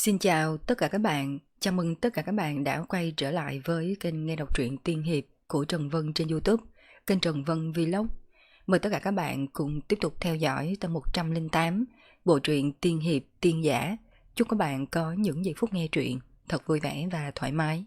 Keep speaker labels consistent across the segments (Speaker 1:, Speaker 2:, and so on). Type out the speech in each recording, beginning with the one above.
Speaker 1: Xin chào tất cả các bạn, chào mừng tất cả các bạn đã quay trở lại với kênh nghe đọc truyện tiên hiệp của Trần Vân trên YouTube, kênh Trần Vân Vlog. Mời tất cả các bạn cùng tiếp tục theo dõi tập 108 bộ truyện tiên hiệp tiên giả. Chúc các bạn có những giây phút nghe truyện thật vui vẻ và thoải mái.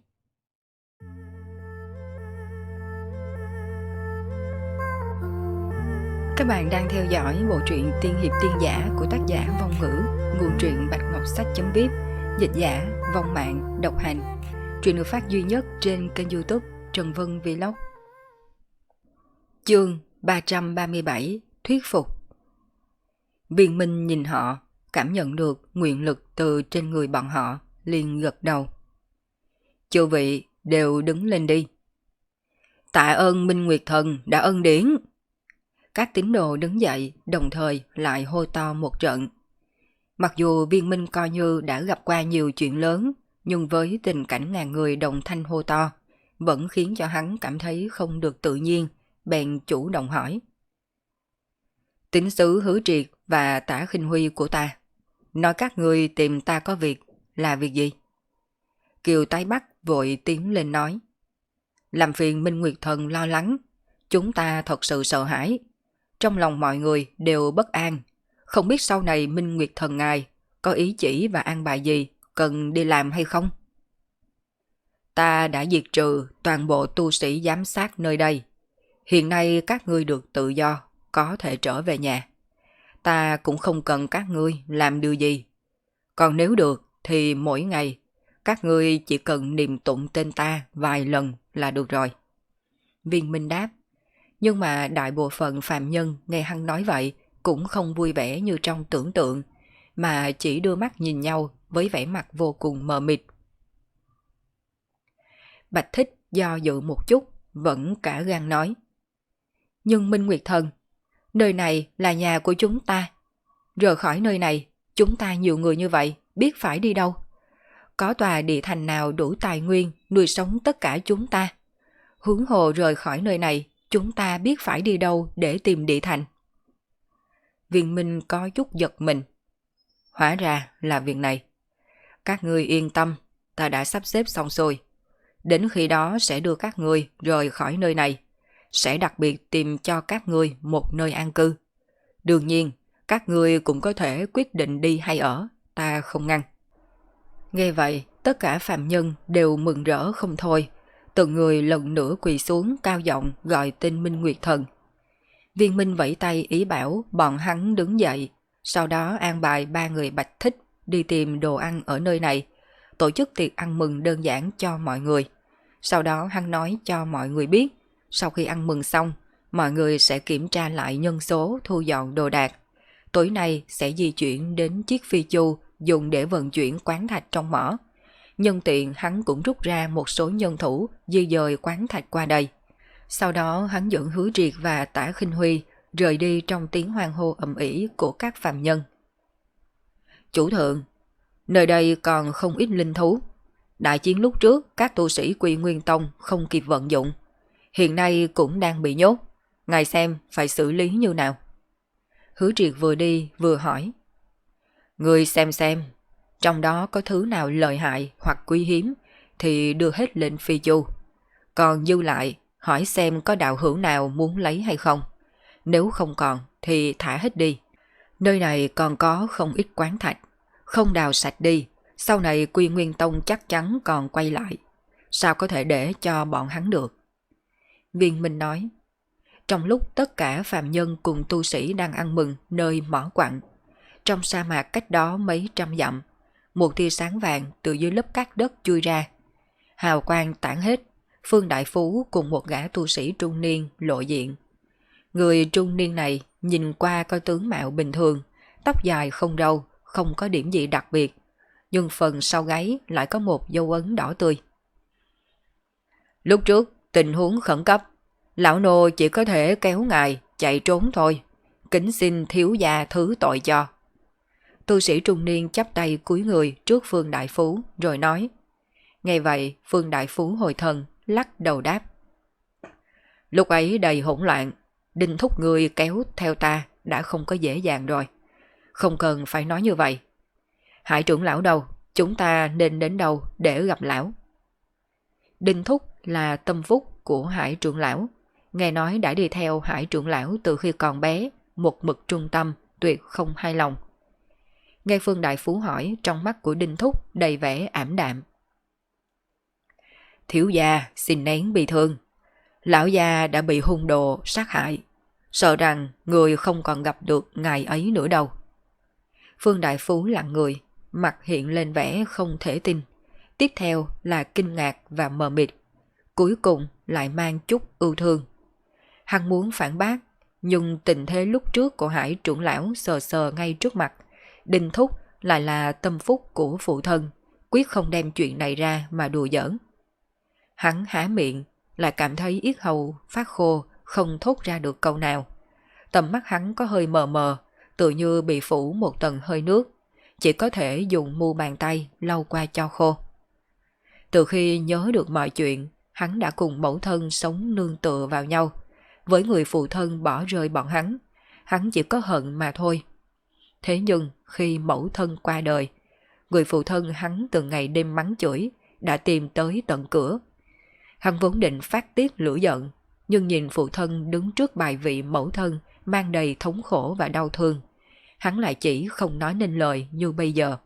Speaker 1: Các bạn đang theo dõi bộ truyện tiên hiệp tiên giả của tác giả Vong Ngữ, nguồn truyện Bạch Ngọc Sách.vip, dịch giả Vong Mạng độc hành. Truyện được phát duy nhất trên kênh YouTube Trần Vân Vlog. Chương 337 Thuyết phục. Viên Minh nhìn họ, cảm nhận được nguyện lực từ trên người bọn họ, liền gật đầu. Chư vị đều đứng lên đi. Tạ ơn Minh Nguyệt Thần đã ân điển. Các tín đồ đứng dậy, đồng thời lại hô to một trận. Mặc dù Viên Minh coi như đã gặp qua nhiều chuyện lớn, nhưng với tình cảnh ngàn người đồng thanh hô to, vẫn khiến cho hắn cảm thấy không được tự nhiên, bèn chủ động hỏi. Tín sứ Hứa Triệt và Tả Khinh Huy của ta, nói các người tìm ta có việc, là việc gì? Kiều Tái Bắc vội tiến lên nói. Làm phiền Minh Nguyệt Thần lo lắng, chúng ta thật sự sợ hãi. Trong lòng mọi người đều bất an, không biết sau này Minh Nguyệt Thần ngài có ý chỉ và an bài gì cần đi làm hay không? Ta đã diệt trừ toàn bộ tu sĩ giám sát nơi đây. Hiện nay các ngươi được tự do, có thể trở về nhà. Ta cũng không cần các ngươi làm điều gì. Còn nếu được thì mỗi ngày các ngươi chỉ cần niệm tụng tên ta vài lần là được rồi. Viên Minh đáp. Nhưng mà đại bộ phận phàm nhân nghe hắn nói vậy cũng không vui vẻ như trong tưởng tượng, mà chỉ đưa mắt nhìn nhau với vẻ mặt vô cùng mờ mịt. Bạch Thích do dự một chút, vẫn cả gan nói. Nhưng Minh Nguyệt Thần, nơi này là nhà của chúng ta. Rời khỏi nơi này, chúng ta nhiều người như vậy, biết phải đi đâu? Có tòa địa thành nào đủ tài nguyên nuôi sống tất cả chúng ta? Huống hồ rời khỏi nơi này, chúng ta biết phải đi đâu để tìm địa thành? Viên Minh có chút giật mình. Hóa ra là việc này. Các ngươi yên tâm, ta đã sắp xếp xong xuôi. Đến khi đó sẽ đưa các ngươi rời khỏi nơi này. Sẽ đặc biệt tìm cho các ngươi một nơi an cư. Đương nhiên, các ngươi cũng có thể quyết định đi hay ở, ta không ngăn. Nghe vậy, tất cả phàm nhân đều mừng rỡ không thôi. Từng người lần nữa quỳ xuống cao giọng gọi tên Minh Nguyệt Thần. Viên Minh vẫy tay ý bảo bọn hắn đứng dậy, sau đó an bài 3 người Bạch Thích đi tìm đồ ăn ở nơi này, tổ chức tiệc ăn mừng đơn giản cho mọi người. Sau đó hắn nói cho mọi người biết, sau khi ăn mừng xong, mọi người sẽ kiểm tra lại nhân số thu dọn đồ đạc. Tối nay sẽ di chuyển đến chiếc phi chu dùng để vận chuyển quán thạch trong mỏ. Nhân tiện hắn cũng rút ra một số nhân thủ di dời quán thạch qua đây. Sau đó hắn dẫn Hứa Triệt và Tả Khinh Huy rời đi trong tiếng hoan hô ầm ĩ của các phàm nhân. Chủ thượng, nơi đây còn không ít linh thú. Đại chiến lúc trước các tu sĩ Quy Nguyên Tông không kịp vận dụng. Hiện nay cũng đang bị nhốt. Ngài xem phải xử lý như nào? Hứa Triệt vừa đi vừa hỏi. Người xem, trong đó có thứ nào lợi hại hoặc quý hiếm thì đưa hết lên phi chu. Còn dư lại hỏi xem có đạo hữu nào muốn lấy hay không. Nếu không còn thì thả hết đi. Nơi này còn có không ít quán thạch. Không đào sạch đi, sau này Quy Nguyên Tông chắc chắn còn quay lại. Sao có thể để cho bọn hắn được? Viên Minh nói. Trong lúc tất cả phàm nhân cùng tu sĩ đang ăn mừng nơi mỏ quặng, trong sa mạc cách đó mấy trăm dặm, một tia sáng vàng từ dưới lớp cát đất chui ra. Hào quang tản hết, Phương Đại Phú cùng một gã tu sĩ trung niên lộ diện. Người trung niên này nhìn qua có tướng mạo bình thường, tóc dài không râu, không có điểm gì đặc biệt, nhưng phần sau gáy lại có một dấu ấn đỏ tươi. Lúc trước, tình huống khẩn cấp, lão nô chỉ có thể kéo ngài chạy trốn thôi, kính xin thiếu gia thứ tội cho. Tu sĩ trung niên chắp tay cúi người trước Phương Đại Phú rồi nói. Nghe vậy, Phương Đại Phú hồi thần, lắc đầu đáp. Lúc ấy đầy hỗn loạn, đinh thúc người kéo theo ta đã không có dễ dàng rồi. Không cần phải nói như vậy. Hải trưởng lão đâu? chúng ta nên đến đâu để gặp lão? Đinh Thúc là tâm phúc của Hải trưởng lão, nghe nói đã đi theo Hải trưởng lão từ khi còn bé, một mực trung tâm, tuyệt không hài lòng. Nghe Phương Đại Phú hỏi, trong mắt của Đinh Thúc đầy vẻ ảm đạm. Thiếu gia xin nén bi thương. Lão gia đã bị hung đồ sát hại, sợ rằng người không còn gặp được ngày ấy nữa đâu. Phương Đại Phú lặng người, mặt hiện lên vẻ không thể tin. Tiếp theo là kinh ngạc và mờ mịt. Cuối cùng lại mang chút ưu thương. Hắn muốn phản bác, nhưng tình thế lúc trước của Hải trưởng lão sờ sờ ngay trước mặt. Đinh Thúc lại là tâm phúc của phụ thân, quyết không đem chuyện này ra mà đùa giỡn. Hắn há miệng, lại cảm thấy yết hầu phát khô, không thốt ra được câu nào. Tầm mắt hắn có hơi mờ mờ, tự như bị phủ một tầng hơi nước, chỉ có thể dùng mu bàn tay lau qua cho khô. Từ khi nhớ được mọi chuyện, hắn đã cùng mẫu thân sống nương tựa vào nhau. Với người phụ thân bỏ rơi bọn hắn chỉ có hận mà thôi. Thế nhưng khi mẫu thân qua đời, người phụ thân hắn từng ngày đêm mắng chửi đã tìm tới tận cửa. Hắn vốn định phát tiết lửa giận, nhưng nhìn phụ thân đứng trước bài vị mẫu thân mang đầy thống khổ và đau thương, hắn lại chỉ không nói nên lời như bây giờ.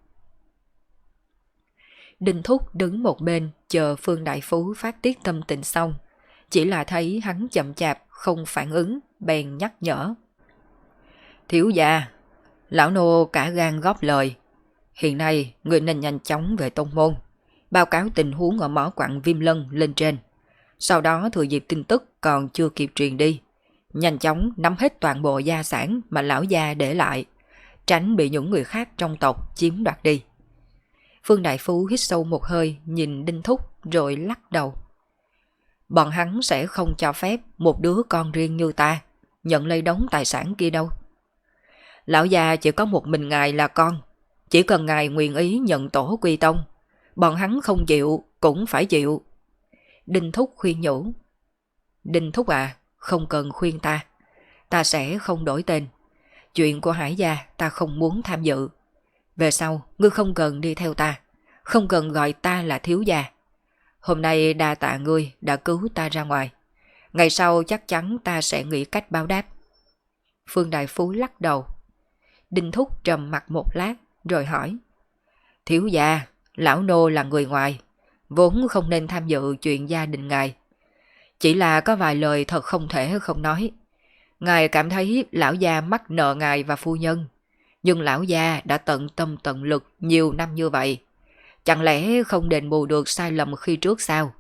Speaker 1: Đinh Thúc đứng một bên chờ Phương Đại Phú phát tiết tâm tình xong, chỉ là thấy hắn chậm chạp không phản ứng, bèn nhắc nhở. Thiếu gia, lão nô cả gan góp lời. Hiện nay người nên nhanh chóng về tông môn, báo cáo tình huống ở mỏ quặng Viêm Lân lên trên. Sau đó thừa dịp tin tức còn chưa kịp truyền đi, nhanh chóng nắm hết toàn bộ gia sản mà lão gia để lại, tránh bị những người khác trong tộc chiếm đoạt đi. Phương Đại Phú hít sâu một hơi nhìn Đinh Thúc rồi lắc đầu. Bọn hắn sẽ không cho phép một đứa con riêng như ta nhận lấy đống tài sản kia đâu. Lão già chỉ có một mình ngài là con, chỉ cần ngài nguyện ý nhận tổ quy tông, bọn hắn không chịu cũng phải chịu. Đinh Thúc khuyên nhủ. Đinh Thúc à, không cần khuyên ta sẽ không đổi tên. Chuyện của Hải gia ta không muốn tham dự. Về sau, ngươi không cần đi theo ta, không cần gọi ta là thiếu gia. Hôm nay đa tạ ngươi đã cứu ta ra ngoài. Ngày sau chắc chắn ta sẽ nghĩ cách báo đáp. Phương Đại Phú lắc đầu. Đinh Thúc trầm mặt một lát rồi hỏi. Thiếu gia, lão nô là người ngoài, vốn không nên tham dự chuyện gia đình ngài. Chỉ là có vài lời thật không thể không nói. Ngài cảm thấy lão gia mắc nợ ngài và phu nhân, nhưng lão gia đã tận tâm tận lực nhiều năm như vậy, chẳng lẽ không đền bù được sai lầm khi trước sao?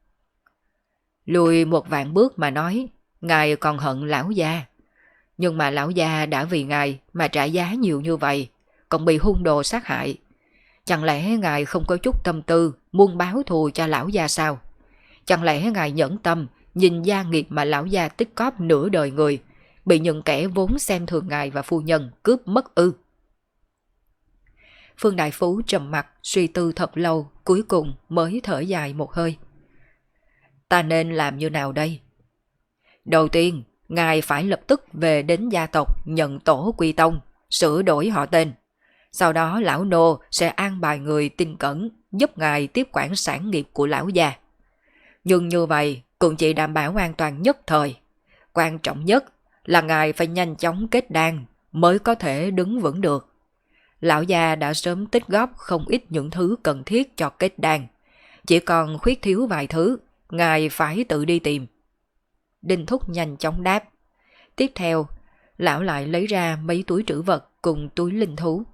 Speaker 1: Lùi một vạn bước mà nói, ngài còn hận lão gia, nhưng mà lão gia đã vì ngài mà trả giá nhiều như vậy, còn bị hung đồ sát hại. Chẳng lẽ ngài không có chút tâm tư muốn báo thù cho lão gia sao? Chẳng lẽ ngài nhẫn tâm nhìn gia nghiệp mà lão gia tích cóp nửa đời người bị những kẻ vốn xem thường ngài và phu nhân cướp mất ư? Phương Đại Phú trầm mặt suy tư thật lâu, cuối cùng mới thở dài một hơi. Ta nên làm như nào đây? Đầu tiên, ngài phải lập tức về đến gia tộc nhận tổ quy tông, sửa đổi họ tên. Sau đó lão nô sẽ an bài người tin cẩn giúp ngài tiếp quản sản nghiệp của lão gia. Nhưng như vậy cũng chỉ đảm bảo an toàn nhất thời. Quan trọng nhất là ngài phải nhanh chóng kết đan mới có thể đứng vững được. Lão gia đã sớm tích góp không ít những thứ cần thiết cho kết đan, chỉ còn khuyết thiếu vài thứ, ngài phải tự đi tìm. Đinh Thúc nhanh chóng đáp. Tiếp theo, lão lại lấy ra mấy túi trữ vật cùng túi linh thú.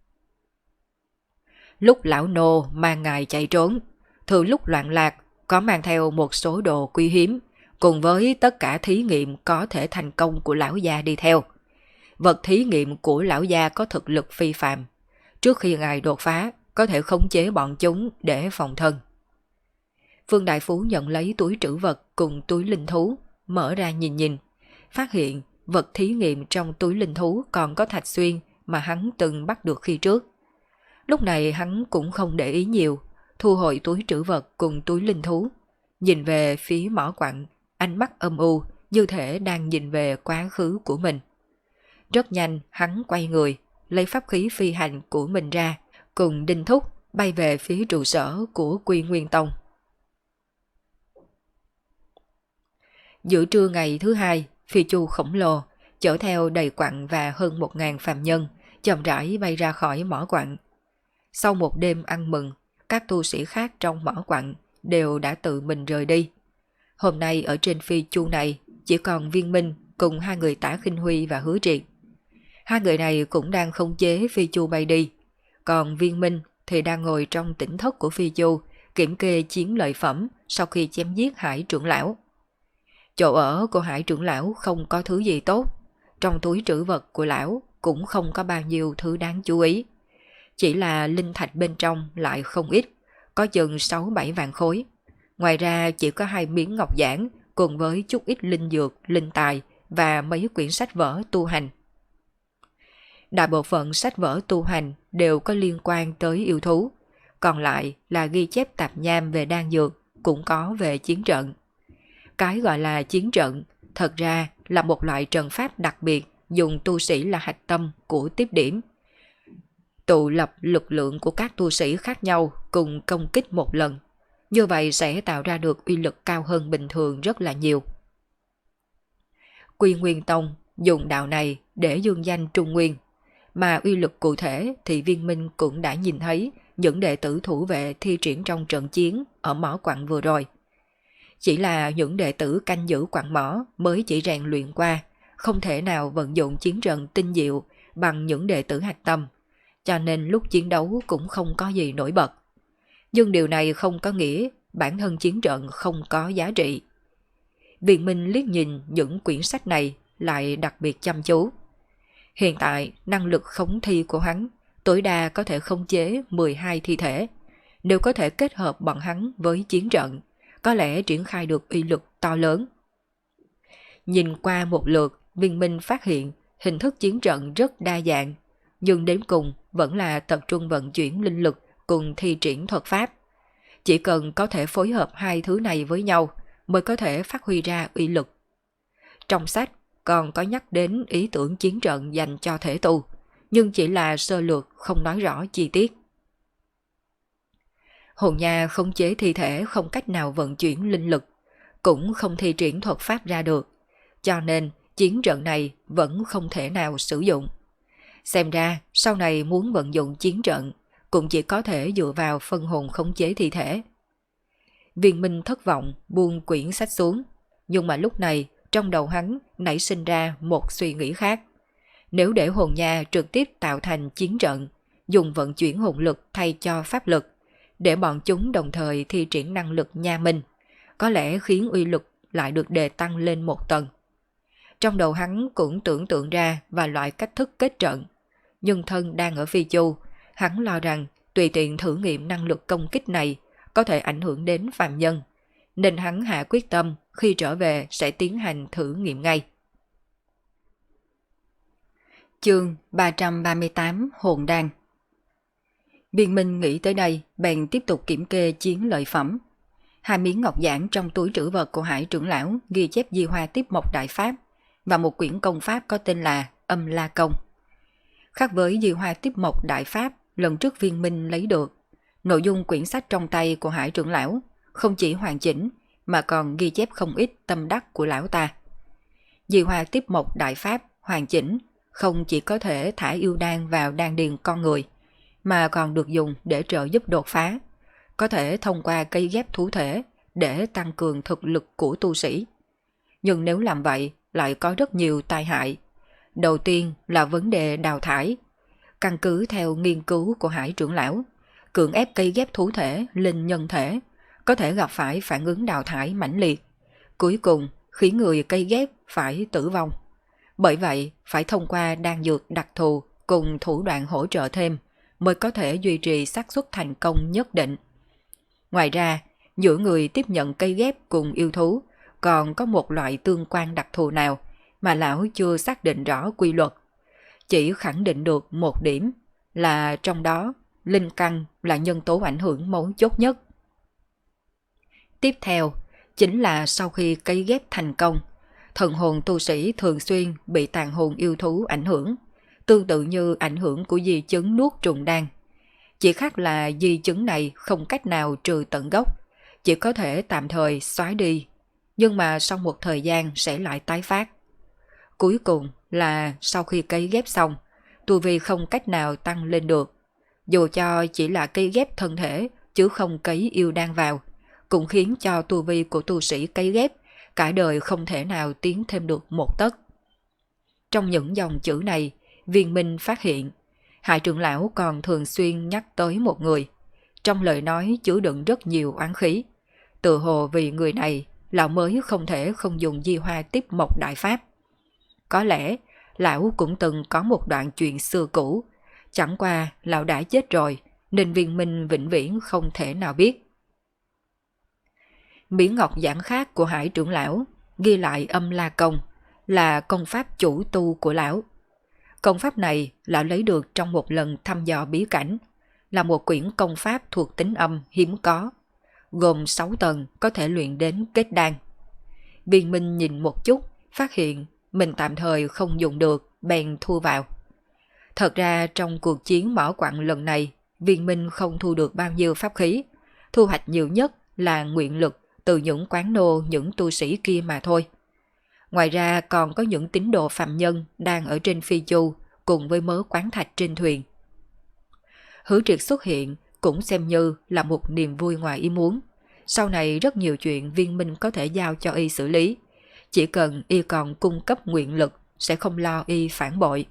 Speaker 1: Lúc lão nô mang ngài chạy trốn, thừa lúc loạn lạc có mang theo một số đồ quý hiếm, cùng với tất cả thí nghiệm có thể thành công của lão gia đi theo. Vật thí nghiệm của lão gia có thực lực phi phàm, trước khi ngài đột phá có thể khống chế bọn chúng để phòng thân. Phương Đại Phú nhận lấy túi trữ vật cùng túi linh thú, mở ra nhìn nhìn, phát hiện vật thí nghiệm trong túi linh thú còn có thạch xuyên mà hắn từng bắt được khi trước. Lúc này hắn cũng không để ý nhiều, thu hồi túi trữ vật cùng túi linh thú, nhìn về phía mỏ quặng, ánh mắt âm u như thể đang nhìn về quá khứ của mình. Rất nhanh hắn quay người, lấy pháp khí phi hành của mình ra, cùng Đinh Thúc bay về phía trụ sở của Quy Nguyên Tông. Giữa trưa ngày thứ hai, phi chu khổng lồ, chở theo đầy quặng và hơn 1.000 phàm nhân, chậm rãi bay ra khỏi mỏ quặng. Sau một đêm ăn mừng, các tu sĩ khác trong mỏ quặng đều đã tự mình rời đi. Hôm nay ở trên phi chu này chỉ còn Viên Minh cùng hai người Tả Khinh Huy và Hứa Triệt. Hai người này cũng đang khống chế phi chu bay đi, còn Viên Minh thì đang ngồi trong tỉnh thất của phi chu kiểm kê chiến lợi phẩm sau khi chém giết Hải trưởng lão. Chỗ ở của Hải trưởng lão không có thứ gì tốt, trong túi trữ vật của lão cũng không có bao nhiêu thứ đáng chú ý. Chỉ là linh thạch bên trong lại không ít, có chừng 6-7 vạn khối. Ngoài ra chỉ có 2 miếng ngọc giản cùng với chút ít linh dược, linh tài và mấy quyển sách vở tu hành. Đại bộ phận sách vở tu hành đều có liên quan tới yêu thú, còn lại là ghi chép tạp nham về đan dược, cũng có về chiến trận. Cái gọi là chiến trận thật ra là một loại trận pháp đặc biệt dùng tu sĩ là hạch tâm của tiếp điểm. Tụ lập lực lượng của các tu sĩ khác nhau cùng công kích một lần. Như vậy sẽ tạo ra được uy lực cao hơn bình thường rất là nhiều. Quy Nguyên Tông dùng đạo này để dương danh Trung Nguyên, mà uy lực cụ thể thì Viên Minh cũng đã nhìn thấy những đệ tử thủ vệ thi triển trong trận chiến ở mỏ quặng vừa rồi. Chỉ là những đệ tử canh giữ quặng mỏ mới chỉ rèn luyện qua, không thể nào vận dụng chiến trận tinh diệu bằng những đệ tử hạch tâm, cho nên lúc chiến đấu cũng không có gì nổi bật. Nhưng điều này không có nghĩa bản thân chiến trận không có giá trị. Viên Minh liếc nhìn những quyển sách này lại đặc biệt chăm chú. Hiện tại năng lực khống thi của hắn tối đa có thể khống chế 12 thi thể. Nếu có thể kết hợp bọn hắn với chiến trận, có lẽ triển khai được uy lực to lớn. Nhìn qua một lượt, Viên Minh phát hiện hình thức chiến trận rất đa dạng, nhưng đến cùng vẫn là tập trung vận chuyển linh lực cùng thi triển thuật pháp. Chỉ cần có thể phối hợp hai thứ này với nhau mới có thể phát huy ra uy lực. Trong sách còn có nhắc đến ý tưởng chiến trận dành cho thể tu, nhưng chỉ là sơ lược không nói rõ chi tiết. Hồn nha khống chế thi thể không cách nào vận chuyển linh lực, cũng không thi triển thuật pháp ra được, cho nên chiến trận này vẫn không thể nào sử dụng. Xem ra sau này muốn vận dụng chiến trận cũng chỉ có thể dựa vào phân hồn khống chế thi thể. Viên Minh thất vọng buông quyển sách xuống, nhưng mà lúc này trong đầu hắn nảy sinh ra một suy nghĩ khác. Nếu để hồn nha trực tiếp tạo thành chiến trận, dùng vận chuyển hồn lực thay cho pháp lực, để bọn chúng đồng thời thi triển năng lực nha minh, có lẽ khiến uy lực lại được đề tăng lên một tầng. Trong đầu hắn cũng tưởng tượng ra vài loại cách thức kết trận, nhưng thân đang ở phi chu, hắn lo rằng tùy tiện thử nghiệm năng lực công kích này có thể ảnh hưởng đến phàm nhân, nên hắn hạ quyết tâm khi trở về sẽ tiến hành thử nghiệm ngay. Chương 338 Hồn Đan. Viên Minh nghĩ tới đây, bèn tiếp tục kiểm kê chiến lợi phẩm. 2 miếng ngọc giản trong túi trữ vật của Hải trưởng lão ghi chép di hoa tiếp mộc đại pháp và một quyển công pháp có tên là Âm La Công. Khác với di hoa tiếp mộc đại pháp lần trước Viên Minh lấy được, nội dung quyển sách trong tay của Hải trưởng lão không chỉ hoàn chỉnh mà còn ghi chép không ít tâm đắc của lão ta. Di hoa tiếp mộc đại pháp hoàn chỉnh không chỉ có thể thả yêu đan vào đan điền con người, mà còn được dùng để trợ giúp đột phá, có thể thông qua cây ghép thú thể để tăng cường thực lực của tu sĩ. Nhưng nếu làm vậy lại có rất nhiều tai hại. Đầu tiên là vấn đề đào thải. Căn cứ theo nghiên cứu của Hải trưởng lão, cưỡng ép cây ghép thú thể lên nhân thể có thể gặp phải phản ứng đào thải mãnh liệt, cuối cùng khiến người cây ghép phải tử vong. Bởi vậy phải thông qua đan dược đặc thù cùng thủ đoạn hỗ trợ thêm mới có thể duy trì xác suất thành công nhất định. Ngoài ra, giữa người tiếp nhận cây ghép cùng yêu thú còn có một loại tương quan đặc thù nào mà lão chưa xác định rõ quy luật. Chỉ khẳng định được một điểm là trong đó linh căn là nhân tố ảnh hưởng mấu chốt nhất. Tiếp theo chính là sau khi cây ghép thành công, thần hồn tu sĩ thường xuyên bị tàn hồn yêu thú ảnh hưởng, tương tự như ảnh hưởng của di chứng nuốt trùng đan. Chỉ khác là di chứng này không cách nào trừ tận gốc, chỉ có thể tạm thời xóa đi, nhưng mà sau một thời gian sẽ lại tái phát. Cuối cùng là sau khi cấy ghép xong, tu vi không cách nào tăng lên được. Dù cho chỉ là cấy ghép thân thể chứ không cấy yêu đan vào, cũng khiến cho tu vi của tu sĩ cấy ghép cả đời không thể nào tiến thêm được một tấc. Trong những dòng chữ này, Viên Minh phát hiện Hải trưởng lão còn thường xuyên nhắc tới một người. Trong lời nói chứa đựng rất nhiều oán khí. Tự hồ vì người này, lão mới không thể không dùng di hoa tiếp mộc đại pháp. Có lẽ, lão cũng từng có một đoạn chuyện xưa cũ. Chẳng qua, lão đã chết rồi, nên Viên Minh vĩnh viễn không thể nào biết. Miếng ngọc giản khác của Hải trưởng lão ghi lại âm la công, là công pháp chủ tu của lão. Công pháp này lão lấy được trong một lần thăm dò bí cảnh, là một quyển công pháp thuộc tính âm hiếm có, gồm 6 tầng có thể luyện đến kết đan. Viên Minh nhìn một chút, phát hiện mình tạm thời không dùng được, bèn thu vào. Thật ra trong cuộc chiến mỏ quặng lần này, Viên Minh không thu được bao nhiêu pháp khí, thu hoạch nhiều nhất là nguyện lực từ những quán nô những tu sĩ kia mà thôi. Ngoài ra còn có những tín đồ phạm nhân đang ở trên phi chu cùng với mớ quán thạch trên thuyền. Hứa Triệt xuất hiện cũng xem như là một niềm vui ngoài ý muốn. Sau này rất nhiều chuyện Viên Minh có thể giao cho y xử lý. Chỉ cần y còn cung cấp nguyện lực sẽ không lo y phản bội.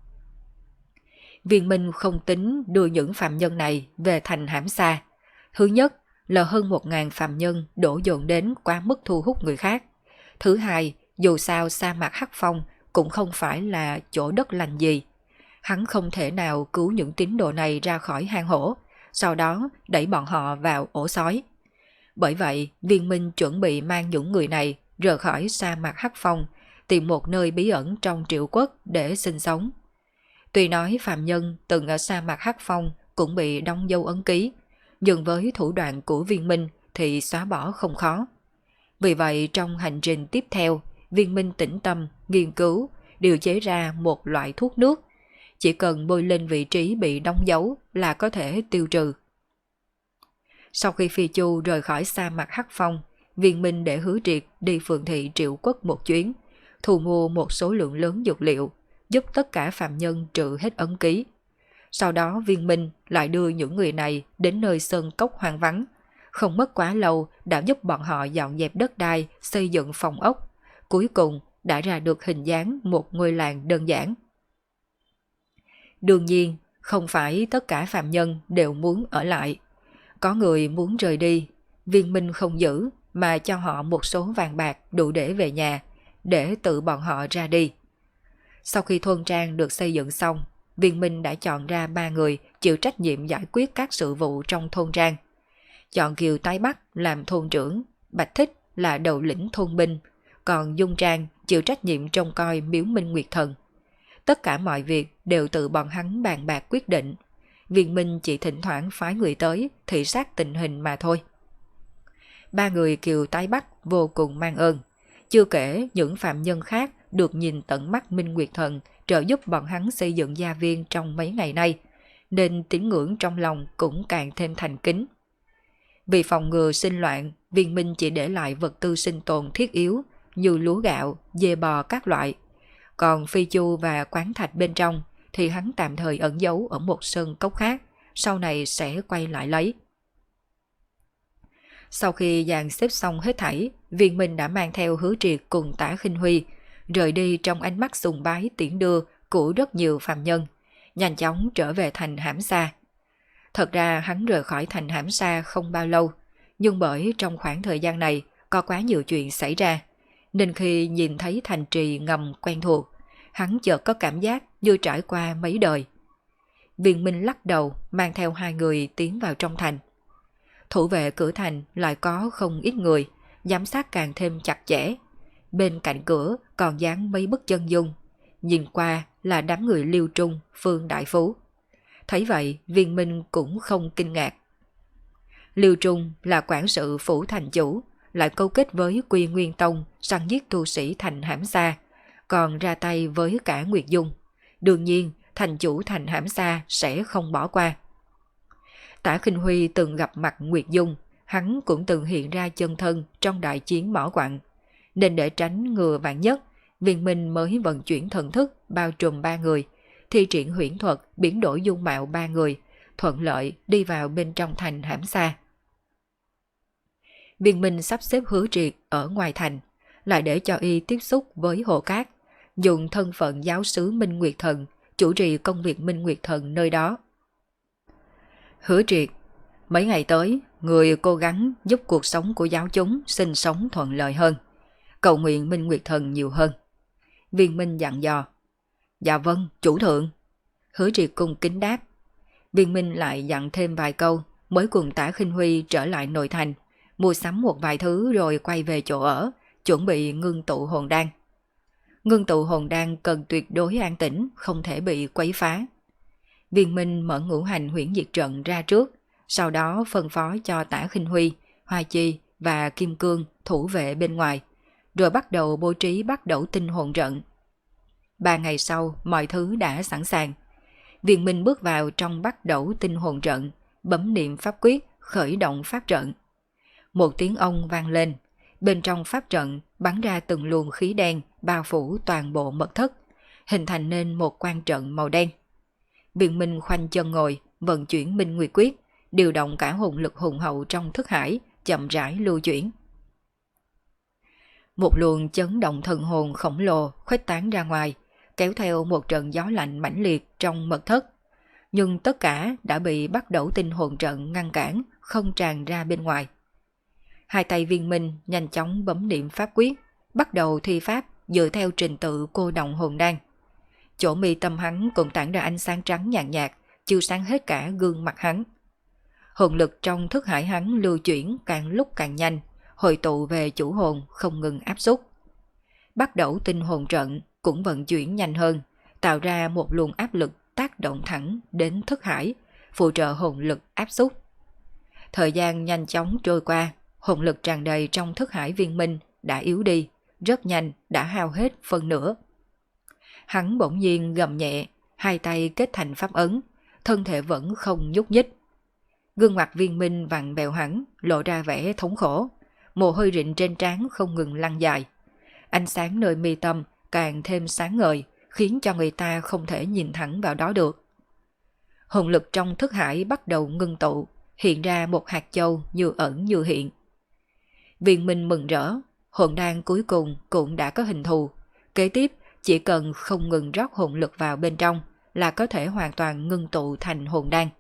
Speaker 1: Viên Minh không tính đưa những phạm nhân này về thành Hãm Sa. Thứ nhất là hơn 1.000 phạm nhân đổ dồn đến quá mức thu hút người khác. Thứ hai, dù sao sa mạc Hắc Phong cũng không phải là chỗ đất lành gì. Hắn không thể nào cứu những tín đồ này ra khỏi hang hổ, sau đó đẩy bọn họ vào ổ sói. Bởi vậy, Viên Minh chuẩn bị mang những người này rời khỏi sa mạc Hắc Phong, tìm một nơi bí ẩn trong Triệu Quốc để sinh sống. Tuy nói phạm nhân từng ở sa mạc Hắc Phong cũng bị đóng dấu ấn ký, nhưng với thủ đoạn của Viên Minh thì xóa bỏ không khó. Vì vậy trong hành trình tiếp theo, Viên Minh tĩnh tâm, nghiên cứu, điều chế ra một loại thuốc nước. Chỉ cần bôi lên vị trí bị đóng dấu là có thể tiêu trừ. Sau khi Phi Chu rời khỏi sa mạc Hắc Phong, Viên Minh để Hứa Triệt đi phường thị Triệu Quốc một chuyến, thu mua một số lượng lớn dược liệu, giúp tất cả phạm nhân trừ hết ấn ký. Sau đó Viên Minh lại đưa những người này đến nơi sơn cốc hoang vắng. Không mất quá lâu đã giúp bọn họ dọn dẹp đất đai, xây dựng phòng ốc. Cuối cùng đã ra được hình dáng một ngôi làng đơn giản. Đương nhiên, không phải tất cả phạm nhân đều muốn ở lại. Có người muốn rời đi, Viên Minh không giữ mà cho họ một số vàng bạc đủ để về nhà, để tự bọn họ ra đi. Sau khi thôn trang được xây dựng xong, Viên Minh đã chọn ra 3 người chịu trách nhiệm giải quyết các sự vụ trong thôn trang. Chọn Kiều Tái Bắc làm thôn trưởng, Bạch Thích là đầu lĩnh thôn binh, còn Dung Trang chịu trách nhiệm trông coi miếu Minh Nguyệt Thần. Tất cả mọi việc đều tự bọn hắn bàn bạc quyết định. Viên Minh chỉ thỉnh thoảng phái người tới thị sát tình hình mà thôi. 3 người Kiều Tái Bắc vô cùng mang ơn. Chưa kể những phạm nhân khác được nhìn tận mắt Minh Nguyệt Thần trợ giúp bọn hắn xây dựng gia viên trong mấy ngày nay, nên tín ngưỡng trong lòng cũng càng thêm thành kính. Vì phòng ngừa sinh loạn, Viên Minh chỉ để lại vật tư sinh tồn thiết yếu như lúa gạo, dê bò các loại. Còn phi chu và quán thạch bên trong thì hắn tạm thời ẩn giấu ở một sơn cốc khác, sau này sẽ quay lại lấy. Sau khi dàn xếp xong hết thảy, Viên Minh đã mang theo Hứa Triệt cùng Tả Khinh Huy, rời đi trong ánh mắt sùng bái tiễn đưa của rất nhiều phàm nhân, nhanh chóng trở về thành Hãm Sa. Thật ra hắn rời khỏi thành Hãm Sa không bao lâu, nhưng bởi trong khoảng thời gian này có quá nhiều chuyện xảy ra, nên khi nhìn thấy thành trì ngầm quen thuộc, hắn chợt có cảm giác như trải qua mấy đời. Viên Minh lắc đầu mang theo 2 người tiến vào trong thành. Thủ vệ cửa thành lại có không ít người, giám sát càng thêm chặt chẽ. Bên cạnh cửa còn dán mấy bức chân dung, nhìn qua là đám người Liêu Trung, Phương Đại Phú. Thấy vậy, Viên Minh cũng không kinh ngạc. Liêu Trung là quản sự phủ thành chủ, lại câu kết với Quy Nguyên Tông săn giết tu sĩ thành Hãm Sa, còn ra tay với cả Nguyệt Dung. Đương nhiên, thành chủ thành Hãm Sa sẽ không bỏ qua. Tả Khinh Huy từng gặp mặt Nguyệt Dung, hắn cũng từng hiện ra chân thân trong đại chiến mỏ quặng. Nên để tránh ngừa vạn nhất, Viên Minh mới vận chuyển thần thức bao trùm 3 người, thi triển huyễn thuật biến đổi dung mạo 3 người, thuận lợi đi vào bên trong thành Hãm Sa. Viên Minh sắp xếp Hứa Triệt ở ngoài thành, lại để cho y tiếp xúc với Hồ Cát, dùng thân phận giáo sứ Minh Nguyệt Thần, chủ trì công việc Minh Nguyệt Thần nơi đó. Hứa Triệt, mấy ngày tới, người cố gắng giúp cuộc sống của giáo chúng sinh sống thuận lợi hơn, cầu nguyện Minh Nguyệt Thần nhiều hơn. Viên Minh dặn dò. Dạ vâng, chủ thượng. Hứa Triệt cung kính đáp. Viên Minh lại dặn thêm vài câu, mới cùng Tả Khinh Huy trở lại nội thành, mua sắm một vài thứ rồi quay về chỗ ở, chuẩn bị ngưng tụ hồn đan. Ngưng tụ hồn đan cần tuyệt đối an tĩnh, không thể bị quấy phá. Viên Minh mở ngũ hành huyễn diệt trận ra trước, sau đó phân phó cho Tả Khinh Huy, Hoa Chi và Kim Cương thủ vệ bên ngoài, rồi bắt đầu bố trí bắt đầu tinh hồn trận. 3 ngày sau, mọi thứ đã sẵn sàng. Viên Minh bước vào trong bắt đầu tinh hồn trận, bấm niệm pháp quyết, khởi động pháp trận. Một tiếng ông vang lên, bên trong pháp trận bắn ra từng luồng khí đen bao phủ toàn bộ mật thất, hình thành nên một quan trận màu đen. Viên Minh khoanh chân ngồi, vận chuyển Minh Nguyệt Quyết, điều động cả hồn lực hùng hậu trong thức hải, chậm rãi lưu chuyển. Một luồng chấn động thần hồn khổng lồ khuếch tán ra ngoài, kéo theo một trận gió lạnh mãnh liệt trong mật thất. Nhưng tất cả đã bị bắt đầu tinh hồn trận ngăn cản, không tràn ra bên ngoài. Hai tay Viên Minh nhanh chóng bấm niệm pháp quyết, bắt đầu thi pháp dựa theo trình tự cô động hồn đan. Chỗ mi tâm hắn cũng tản ra ánh sáng trắng nhàn nhạt, chiếu sáng hết cả gương mặt hắn. Hồn lực trong thức hải hắn lưu chuyển càng lúc càng nhanh, hội tụ về chủ hồn không ngừng áp xúc. Bắt đầu tinh hồn trận cũng vận chuyển nhanh hơn, tạo ra một luồng áp lực tác động thẳng đến thức hải, phụ trợ hồn lực áp xúc. Thời gian nhanh chóng trôi qua, hồn lực tràn đầy trong thức hải Viên Minh đã yếu đi, rất nhanh đã hao hết phân nửa. Hắn bỗng nhiên gầm nhẹ, hai tay kết thành pháp ấn, thân thể vẫn không nhúc nhích. Gương mặt Viên Minh vặn vẹo hẳn, lộ ra vẻ thống khổ, mồ hôi rịn trên trán không ngừng lăn dài. Ánh sáng nơi mi tâm càng thêm sáng ngời, khiến cho người ta không thể nhìn thẳng vào đó được. Hồn lực trong thức hải bắt đầu ngưng tụ, hiện ra một hạt châu như ẩn như hiện. Viên Minh mừng rỡ, hồn đan cuối cùng cũng đã có hình thù. Kế tiếp, chỉ cần không ngừng rót hồn lực vào bên trong là có thể hoàn toàn ngưng tụ thành hồn đan.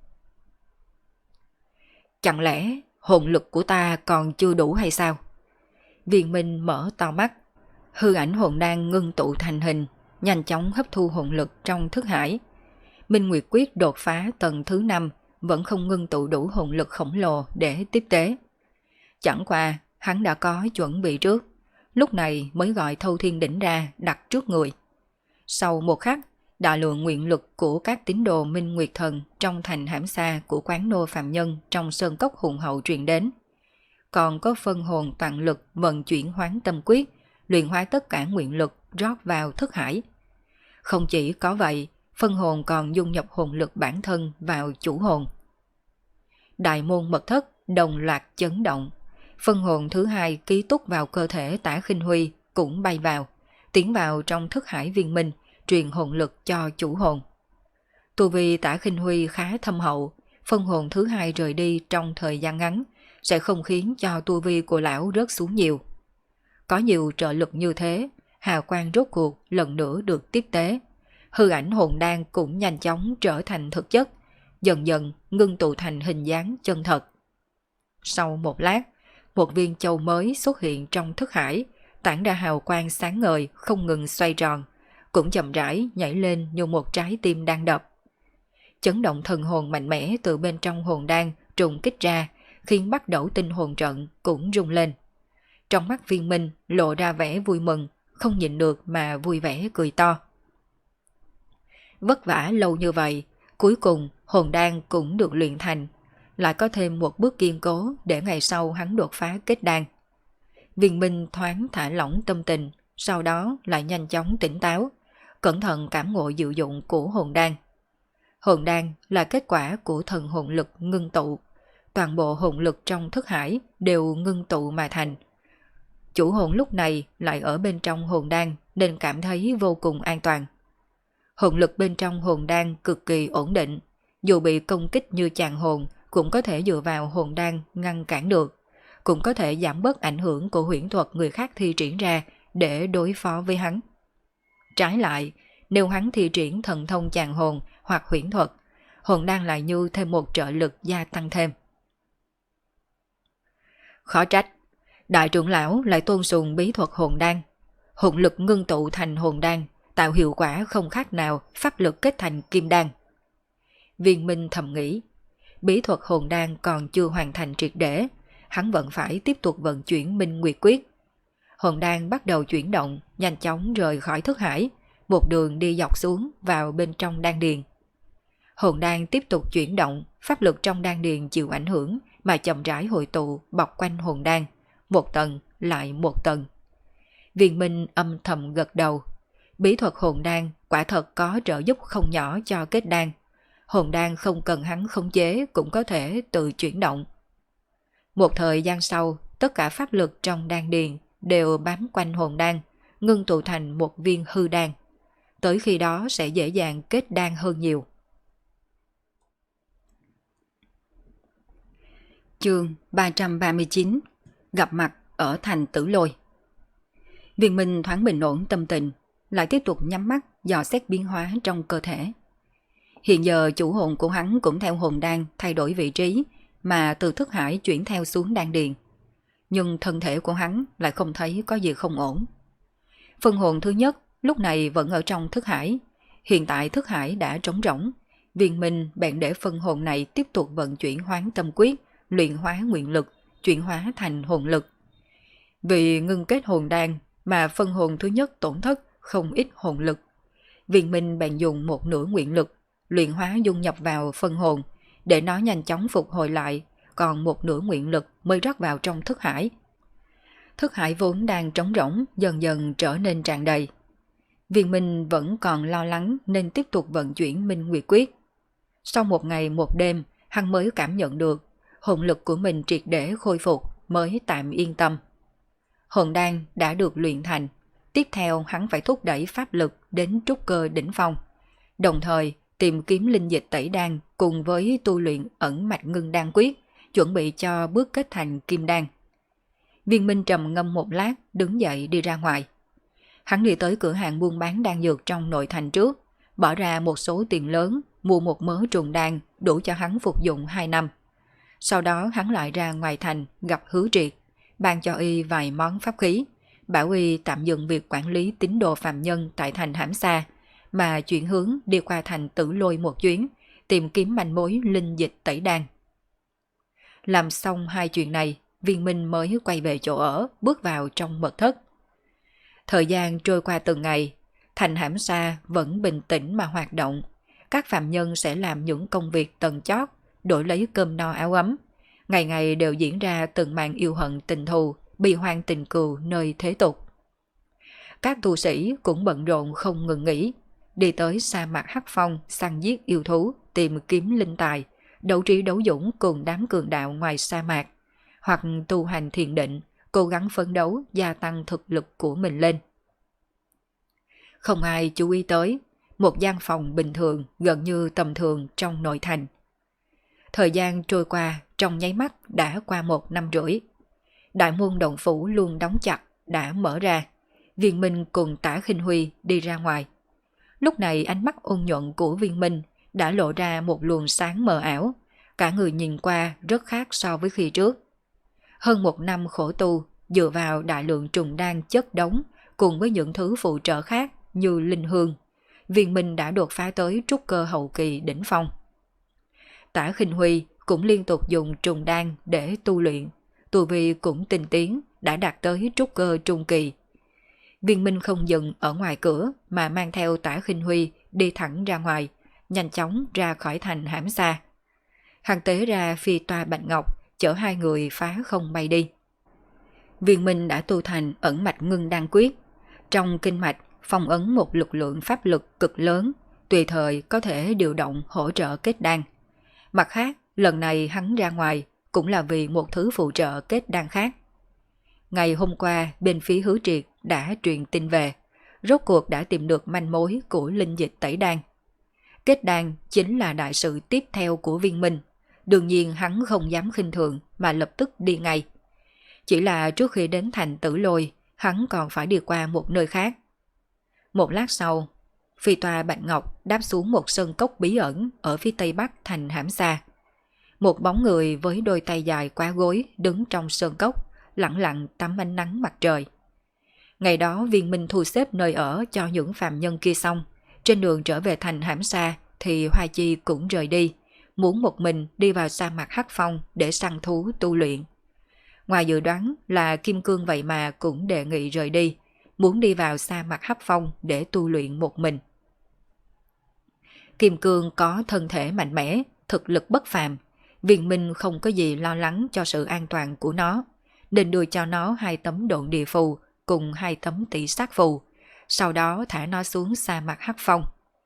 Speaker 1: Chẳng lẽ hồn lực của ta còn chưa đủ hay sao? Viên Minh mở to mắt, hư ảnh hồn đan ngưng tụ thành hình, nhanh chóng hấp thu hồn lực trong thức hải. Minh Nguyệt Quyết đột phá tầng thứ 5, vẫn không ngưng tụ đủ hồn lực khổng lồ để tiếp tế. Chẳng qua, hắn đã có chuẩn bị trước, lúc này mới gọi Thâu Thiên Đỉnh ra đặt trước người. Sau một khắc, đại lượng nguyện lực của các tín đồ Minh Nguyệt Thần trong thành Hãm Sa của quán nô phàm nhân trong sơn cốc hùng hậu truyền đến. Còn có phân hồn toàn lực vận chuyển hoán tâm quyết, luyện hóa tất cả nguyện lực rót vào thức hải. Không chỉ có vậy, phân hồn còn dung nhập hồn lực bản thân vào chủ hồn. Đại môn mật thất đồng loạt chấn động. Phân hồn thứ hai ký túc vào cơ thể Tả Khinh Huy cũng bay vào, tiến vào trong thức hải Viên Minh, truyền hồn lực cho chủ hồn. Tu vi Tả Khinh Huy khá thâm hậu, phân hồn thứ hai rời đi trong thời gian ngắn sẽ không khiến cho tu vi của lão rớt xuống nhiều. Có nhiều trợ lực như thế, hào quang rốt cuộc lần nữa được tiếp tế. Hư ảnh hồn đan cũng nhanh chóng trở thành thực chất, dần dần ngưng tụ thành hình dáng chân thật. Sau một lát, một viên châu mới xuất hiện trong thức hải, tản ra hào quang sáng ngời không ngừng xoay tròn, cũng chậm rãi nhảy lên như một trái tim đang đập. Chấn động thần hồn mạnh mẽ từ bên trong hồn đan trùng kích ra, khiến bắt đầu tinh hồn trận cũng rung lên. Trong mắt Viên Minh lộ ra vẻ vui mừng, không nhịn được mà vui vẻ cười to. Vất vả lâu như vậy, cuối cùng hồn đan cũng được luyện thành, lại có thêm một bước kiên cố để ngày sau hắn đột phá kết đan. Viên Minh thoáng thả lỏng tâm tình, sau đó lại nhanh chóng tỉnh táo, cẩn thận cảm ngộ diệu dụng của hồn đan. Hồn đan là kết quả của thần hồn lực ngưng tụ. Toàn bộ hồn lực trong thức hải đều ngưng tụ mà thành. Chủ hồn lúc này lại ở bên trong hồn đan nên cảm thấy vô cùng an toàn. Hồn lực bên trong hồn đan cực kỳ ổn định, dù bị công kích như chàng hồn cũng có thể dựa vào hồn đan ngăn cản được, cũng có thể giảm bớt ảnh hưởng của huyễn thuật người khác thi triển ra để đối phó với hắn. Trái lại, nếu hắn thi triển thần thông chàng hồn hoặc huyễn thuật, hồn đan lại như thêm một trợ lực gia tăng thêm. Khó trách, đại trưởng lão lại tôn sùng bí thuật hồn đan. Hồn lực ngưng tụ thành hồn đan, tạo hiệu quả không khác nào pháp lực kết thành kim đan. Viên Minh thầm nghĩ, bí thuật hồn đan còn chưa hoàn thành triệt để, hắn vẫn phải tiếp tục vận chuyển Minh Nguyệt Quyết. Hồn đan bắt đầu chuyển động, nhanh chóng rời khỏi thức hải, một đường đi dọc xuống vào bên trong đan điền. Hồn đan tiếp tục chuyển động, pháp lực trong đan điền chịu ảnh hưởng mà chậm rãi hội tụ bọc quanh hồn đan, một tầng lại một tầng. Viên Minh âm thầm gật đầu, bí thuật hồn đan quả thật có trợ giúp không nhỏ cho kết đan. Hồn đan không cần hắn khống chế cũng có thể tự chuyển động. Một thời gian sau, tất cả pháp lực trong đan điền đều bám quanh hồn đan, ngưng tụ thành một viên hư đan. Tới khi đó sẽ dễ dàng kết đan hơn nhiều. Chương 339: Gặp mặt ở thành Tử Lôi. Viên Minh thoáng bình ổn tâm tình, lại tiếp tục nhắm mắt dò xét biến hóa trong cơ thể. Hiện giờ chủ hồn của hắn cũng theo hồn đan thay đổi vị trí, mà từ thức hải chuyển theo xuống đan điền. Nhưng thân thể của hắn lại không thấy có gì không ổn. Phân hồn thứ nhất lúc này vẫn ở trong thức hải. Hiện tại thức hải đã trống rỗng. Viên Minh bèn để phân hồn này tiếp tục vận chuyển Hoán Tâm Quyết, luyện hóa nguyện lực, chuyển hóa thành hồn lực. Vì ngưng kết hồn đan mà phân hồn thứ nhất tổn thất không ít hồn lực. Viên Minh bèn dùng một nửa nguyện lực luyện hóa dung nhập vào phân hồn để nó nhanh chóng phục hồi lại, còn một nửa nguyện lực mới rót vào trong thức hải. Thức hải vốn đang trống rỗng dần dần trở nên tràn đầy. Viên Minh vẫn còn lo lắng nên tiếp tục vận chuyển Minh Nguyệt Quyết. Sau một ngày một đêm, hắn mới cảm nhận được hồn lực của mình triệt để khôi phục, mới tạm yên tâm. Hồn đan đã được luyện thành, tiếp theo hắn phải thúc đẩy pháp lực đến trúc cơ đỉnh phong, đồng thời tìm kiếm linh dịch tẩy đan cùng với tu luyện ẩn mạch ngưng đan quyết, chuẩn bị cho bước kết thành kim đan. Viên Minh trầm ngâm một lát, đứng dậy đi ra ngoài. Hắn đi tới cửa hàng buôn bán đan dược trong nội thành trước, bỏ ra một số tiền lớn mua một mớ trùng đan đủ cho hắn phục dụng 2 năm. Sau đó hắn lại ra ngoài thành gặp Hứa Triệt, ban cho y vài món pháp khí, bảo y tạm dừng việc quản lý tín đồ phàm nhân tại thành Hãm Sa, mà chuyển hướng đi qua thành Tử Lôi một chuyến, tìm kiếm manh mối linh dịch tẩy đan. Làm xong hai chuyện này, Viên Minh mới quay về chỗ ở, bước vào trong mật thất. Thời gian trôi qua từng ngày, thành Hãm Sa vẫn bình tĩnh mà hoạt động. Các phạm nhân sẽ làm những công việc tầng chót, đổi lấy cơm no áo ấm. Ngày ngày đều diễn ra từng màn yêu hận tình thù, bi hoang tình cừu nơi thế tục. Các tu sĩ cũng bận rộn không ngừng nghỉ, đi tới sa mạc Hắc Phong săn giết yêu thú, tìm kiếm linh tài, đấu trí đấu dũng cùng đám cường đạo ngoài sa mạc, hoặc tu hành thiền định, cố gắng phấn đấu gia tăng thực lực của mình lên. Không ai chú ý tới một gian phòng bình thường gần như tầm thường trong nội thành. Thời gian trôi qua trong nháy mắt đã qua 1 năm rưỡi. Đại môn động phủ luôn đóng chặt đã mở ra. Viên Minh cùng Tả Khinh Huy đi ra ngoài. Lúc này ánh mắt ôn nhuận của Viên Minh đã lộ ra một luồng sáng mờ ảo, cả người nhìn qua rất khác so với khi trước. Hơn 1 năm khổ tu, dựa vào đại lượng trùng đan chất đống cùng với những thứ phụ trợ khác như linh hương, Viên Minh đã đột phá tới trúc cơ hậu kỳ đỉnh phong. Tả Khinh Huy cũng liên tục dùng trùng đan để tu luyện, tu vi cũng tinh tiến, đã đạt tới trúc cơ trung kỳ. Viên Minh không dừng ở ngoài cửa mà mang theo Tả Khinh Huy đi thẳng ra ngoài, nhanh chóng ra khỏi thành Hãm Sa. Hắn tế ra phi toa bạch ngọc, chở hai người phá không bay đi. Viên Minh đã tu thành ẩn mạch ngưng đan quyết. Trong kinh mạch phong ấn một lực lượng pháp lực cực lớn, tùy thời có thể điều động hỗ trợ kết đan. Mặt khác, lần này hắn ra ngoài cũng là vì một thứ phụ trợ kết đan khác. Ngày hôm qua, bên phía Hứa Triệt đã truyền tin về, rốt cuộc đã tìm được manh mối của linh dịch tẩy đan. Kết đan chính là đại sự tiếp theo của Viên Minh, đương nhiên hắn không dám khinh thường mà lập tức đi ngay. Chỉ là trước khi đến thành Tử Lôi, hắn còn phải đi qua một nơi khác. Một lát sau, phi toa Bạch Ngọc đáp xuống một sơn cốc bí ẩn ở phía tây bắc thành Hãm Sa. Một bóng người với đôi tay dài quá gối đứng trong sơn cốc, lặng lặng tắm ánh nắng mặt trời. Ngày đó Viên Minh thu xếp nơi ở cho những phàm nhân kia xong, trên đường trở về thành Hãm Sa thì Hoa Chi cũng rời đi, muốn một mình đi vào sa mạc Hắc Phong để săn thú tu luyện. Ngoài dự đoán là Kim Cương vậy mà cũng đề nghị rời đi, muốn đi vào sa mạc Hắc Phong để tu luyện một mình. Kim Cương có thân thể mạnh mẽ, thực lực bất phàm, Viên Minh không có gì lo lắng cho sự an toàn của nó, nên đưa cho nó 2 tấm độn địa phù cùng 2 tấm tỷ sát phù, sau đó thả nó xuống sa mạc Hắc Phong.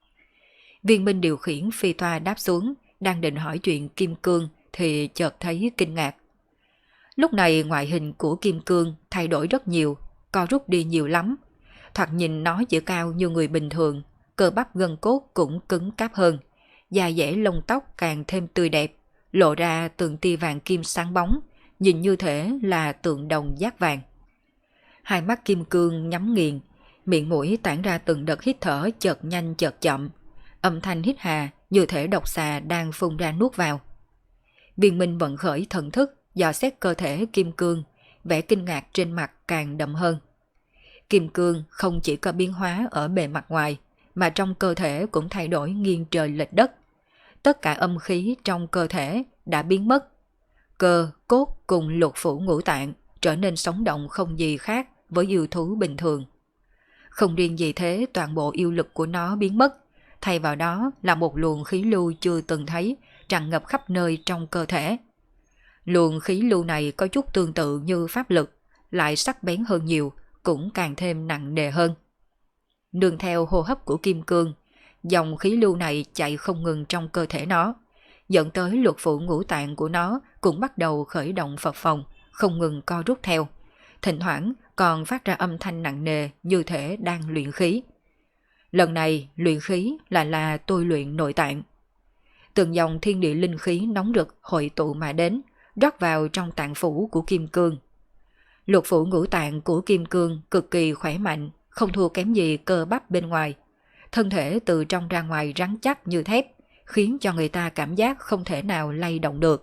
Speaker 1: Viên Minh điều khiển phi toa đáp xuống, đang định hỏi chuyện Kim Cương thì chợt thấy kinh ngạc. Lúc này ngoại hình của Kim Cương thay đổi rất nhiều, co rút đi nhiều lắm. Thoạt nhìn nó chỉ cao như người bình thường, cơ bắp gân cốt cũng cứng cáp hơn, da dẻ lông tóc càng thêm tươi đẹp, lộ ra từng tia vàng kim sáng bóng, nhìn như thể là tượng đồng dát vàng. Hai mắt Kim Cương nhắm nghiền, miệng mũi tản ra từng đợt hít thở chợt nhanh chợt chậm, âm thanh hít hà như thể độc xà đang phun ra nuốt vào. Viên Minh vận khởi thần thức dò xét cơ thể Kim Cương, vẻ kinh ngạc trên mặt càng đậm hơn. Kim Cương không chỉ có biến hóa ở bề mặt ngoài, mà trong cơ thể cũng thay đổi nghiêng trời lệch đất. Tất cả âm khí trong cơ thể đã biến mất. Cơ, cốt cùng lục phủ ngũ tạng trở nên sống động không gì khác với yêu thú bình thường. Không riêng gì thế, toàn bộ yêu lực của nó biến mất, thay vào đó là một luồng khí lưu chưa từng thấy tràn ngập khắp nơi trong cơ thể. Luồng khí lưu này có chút tương tự như pháp lực, lại sắc bén hơn nhiều, cũng càng thêm nặng nề hơn. Nương theo hô hấp của Kim Cương, dòng khí lưu này chạy không ngừng trong cơ thể nó, dẫn tới lục phủ ngũ tạng của nó cũng bắt đầu khởi động phập phồng, không ngừng co rút theo, thỉnh thoảng còn phát ra âm thanh nặng nề như thể đang luyện khí. Lần này luyện khí là tôi luyện nội tạng. Từng dòng thiên địa linh khí nóng rực hội tụ mà đến, rót vào trong tạng phủ của Kim Cương. Lục phủ ngũ tạng của Kim Cương cực kỳ khỏe mạnh, không thua kém gì cơ bắp bên ngoài. Thân thể từ trong ra ngoài rắn chắc như thép, khiến cho người ta cảm giác không thể nào lay động được.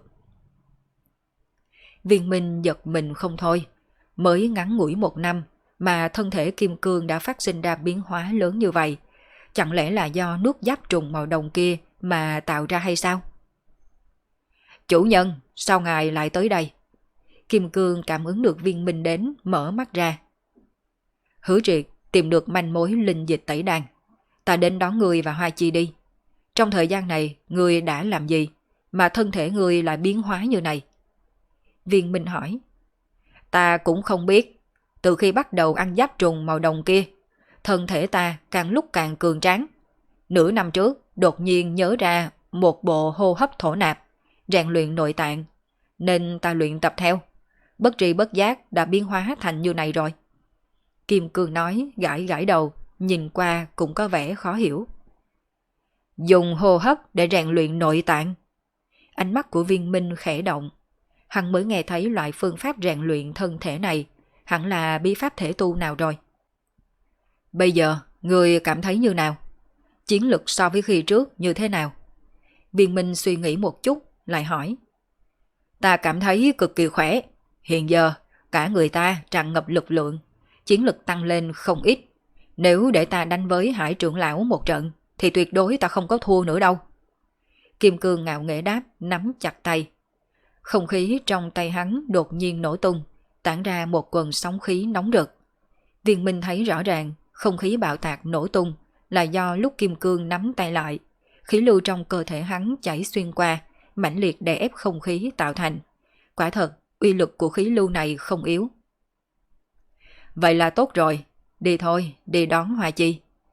Speaker 1: Viên Minh giật mình không thôi. Mới ngắn ngủi 1 năm mà thân thể Kim Cương đã phát sinh ra biến hóa lớn như vậy. Chẳng lẽ là do nước giáp trùng màu đồng kia mà tạo ra hay sao? Chủ nhân, sao ngài lại tới đây? Kim Cương cảm ứng được Viên Minh đến, mở mắt ra. Hứa Triệt tìm được manh mối linh dịch tẩy đan. Ta đến đón ngươi và Hoa Chi đi. Trong thời gian này, ngươi đã làm gì mà thân thể ngươi lại biến hóa như này? Viên Minh hỏi. Ta cũng không biết. Từ khi bắt đầu ăn giáp trùng màu đồng kia, thân thể ta càng lúc càng cường tráng. Nửa năm trước, đột nhiên nhớ ra một bộ hô hấp thổ nạp, rèn luyện nội tạng, nên ta luyện tập theo. Bất tri bất giác đã biến hóa thành như này rồi. Kim Cương nói, gãi gãi đầu, nhìn qua cũng có vẻ khó hiểu. Dùng hô hấp để rèn luyện nội tạng. Ánh mắt của Viên Minh khẽ động. Hắn mới nghe thấy loại phương pháp rèn luyện thân thể này, hẳn là bí pháp thể tu nào rồi. Bây giờ, người cảm thấy như nào? Chiến lực so với khi trước như thế nào? Viên Minh suy nghĩ một chút, lại hỏi. Ta cảm thấy cực kỳ khỏe. Hiện giờ, cả người ta tràn ngập lực lượng, chiến lực tăng lên không ít. Nếu để ta đánh với Hải trưởng lão một trận, thì tuyệt đối ta không có thua nữa đâu. Kim Cương ngạo nghễ đáp, nắm chặt tay. Không khí trong tay hắn đột nhiên nổ tung, tản ra một quần sóng khí nóng rực. Viên Minh thấy rõ ràng, không khí bạo tạc nổ tung là do lúc Kim Cương nắm tay lại, khí lưu trong cơ thể hắn chảy xuyên qua, mãnh liệt đè ép không khí tạo thành. Quả thật, uy lực của khí lưu này không yếu. Vậy là tốt rồi, đi thôi, đi đón Hoa Chi.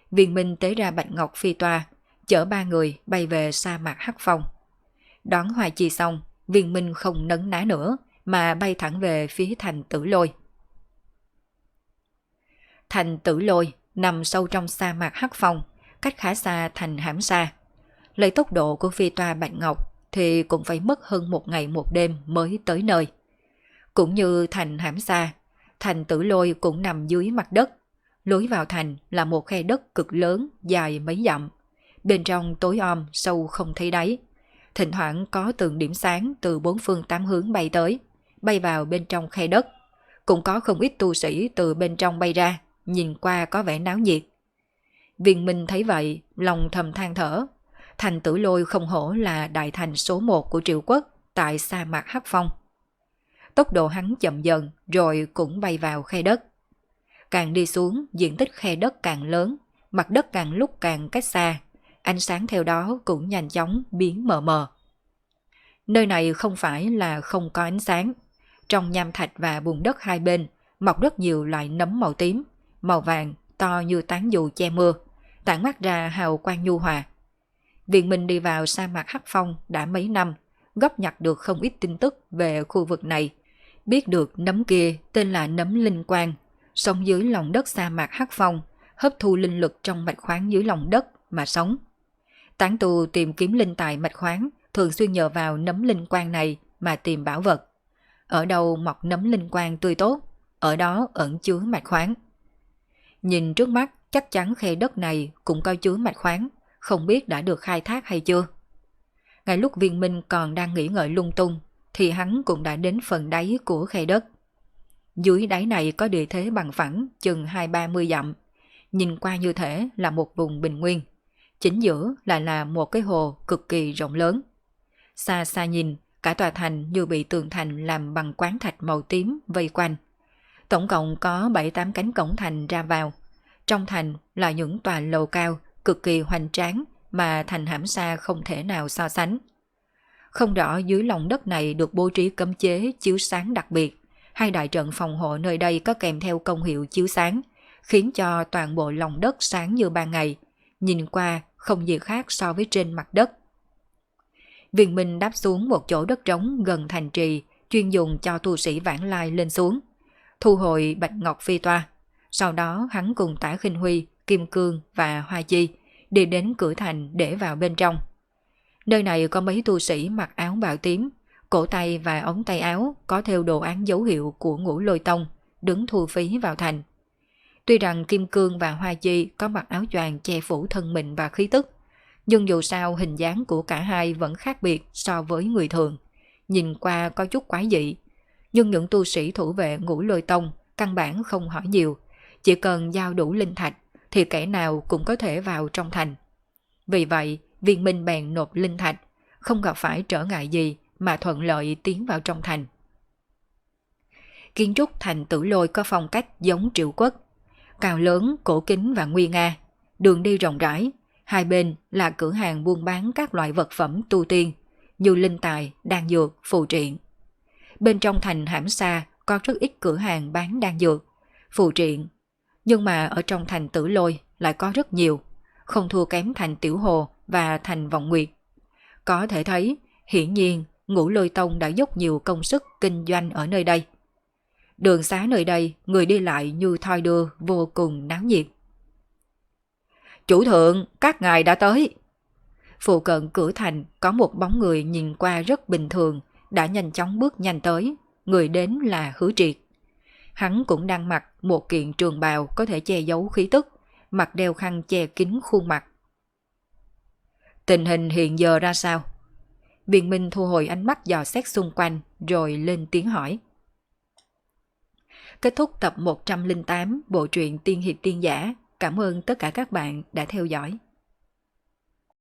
Speaker 1: Viên Minh tế ra bạch ngọc phi toa, chở 3 người bay về sa mạc Hắc Phong. Đón Hoa Chi xong, Viên Minh không nấn ná nữa mà bay thẳng về phía thành Tử Lôi. Thành Tử Lôi nằm sâu trong sa mạc Hắc Phong, cách khá xa thành Hãm Sa. Lấy tốc độ của phi toa bạch ngọc thì cũng phải mất hơn 1 ngày 1 đêm mới tới nơi. Cũng như thành Hãm Sa, thành Tử Lôi cũng nằm dưới mặt đất. Lối vào thành là một khe đất cực lớn dài mấy dặm. Bên trong tối om sâu không thấy đáy. Thỉnh thoảng có từng điểm sáng từ 4 phương 8 hướng bay tới, bay vào bên trong khe đất. Cũng có không ít tu sĩ từ bên trong bay ra, nhìn qua có vẻ náo nhiệt. Viên Minh thấy vậy, lòng thầm than thở. Thành Tử Lôi không hổ là đại thành số 1 của Triệu Quốc tại sa mạc Hắc Phong. Tốc độ hắn chậm dần rồi cũng bay vào khe đất. Càng đi xuống, diện tích khe đất càng lớn, mặt đất càng lúc càng cách xa, ánh sáng theo đó cũng nhanh chóng biến mờ mờ. Nơi này không phải là không có ánh sáng. Trong nham thạch và bùn đất hai bên mọc rất nhiều loại nấm màu tím, màu vàng, to như tán dù che mưa, tản mát ra hào quang nhu hòa. Viện Minh đi vào sa mạc Hắc Phong đã mấy năm, góp nhặt được không ít tin tức về khu vực này, biết được nấm kia tên là nấm linh quang, sống dưới lòng đất sa mạc Hắc Phong, hấp thu linh lực trong mạch khoáng dưới lòng đất mà sống. Tán tu tìm kiếm linh tài mạch khoáng thường xuyên nhờ vào nấm linh quang này mà tìm bảo vật. Ở đâu mọc nấm linh quang tươi tốt, ở đó ẩn chứa mạch khoáng. Nhìn trước mắt chắc chắn khe đất này cũng có chứa mạch khoáng, không biết đã được khai thác hay chưa. Ngay lúc Viên Minh còn đang nghĩ ngợi lung tung thì hắn cũng đã đến phần đáy của khe đất. Dưới đáy này có địa thế bằng phẳng chừng 20-30 dặm, nhìn qua như thể là một vùng bình nguyên. Chính giữa lại là một cái hồ cực kỳ rộng lớn. Xa xa nhìn, cả tòa thành như bị tường thành làm bằng quáng thạch màu tím vây quanh. Tổng cộng có 7-8 cánh cổng thành ra vào. Trong thành là những tòa lầu cao cực kỳ hoành tráng mà thành Hãm Sa không thể nào so sánh. Không rõ dưới lòng đất này được bố trí cấm chế chiếu sáng đặc biệt, hay đại trận phòng hộ nơi đây có kèm theo công hiệu chiếu sáng, khiến cho toàn bộ lòng đất sáng như ban ngày, nhìn qua không gì khác so với trên mặt đất. Viên Minh đáp xuống một chỗ đất trống gần thành trì, chuyên dùng cho tu sĩ vãng lai lên xuống, thu hồi bạch ngọc phi toa. Sau đó hắn cùng Tả Khinh Huy, Kim Cương và Hoa Chi đi đến cửa thành để vào bên trong. Nơi này có mấy tu sĩ mặc áo bào tím, cổ tay và ống tay áo có theo đồ án dấu hiệu của Ngũ Lôi Tông, đứng thu phí vào thành. Tuy rằng Kim Cương và Hoa Chi có mặc áo choàng che phủ thân mình và khí tức, nhưng dù sao hình dáng của cả hai vẫn khác biệt so với người thường, nhìn qua có chút quái dị. Nhưng những tu sĩ thủ vệ Ngũ Lôi Tông căn bản không hỏi nhiều, chỉ cần giao đủ linh thạch thì kẻ nào cũng có thể vào trong thành. Vì vậy, Viên Minh bèn nộp linh thạch, không gặp phải trở ngại gì mà thuận lợi tiến vào trong thành. Kiến trúc thành Tử Lôi có phong cách giống Triệu Quốc, cao lớn, cổ kính và nguy nga, đường đi rộng rãi, hai bên là cửa hàng buôn bán các loại vật phẩm tu tiên như linh tài, đan dược, phù triện. Bên trong thành Hãm Sa có rất ít cửa hàng bán đan dược, phù triện, nhưng mà ở trong thành Tử Lôi lại có rất nhiều, không thua kém thành Tiểu Hồ và thành Vọng Nguyệt. Có thể thấy, hiển nhiên Ngũ Lôi Tông đã dốc nhiều công sức kinh doanh ở nơi đây. Đường xá nơi đây người đi lại như thoi đưa, vô cùng náo nhiệt. Chủ thượng, các ngài đã tới. Phụ cận cửa thành có một bóng người nhìn qua rất bình thường, đã nhanh chóng bước nhanh tới. Người đến là Hứa Triệt. Hắn cũng đang mặc một kiện trường bào có thể che giấu khí tức, mặt đeo khăn che kín khuôn mặt. Tình hình hiện giờ ra sao? Viên Minh thu hồi ánh mắt dò xét xung quanh rồi lên tiếng hỏi. Kết thúc tập 108 bộ truyện Tiên Hiệp Tiên Giả. Cảm ơn tất cả các bạn đã theo dõi.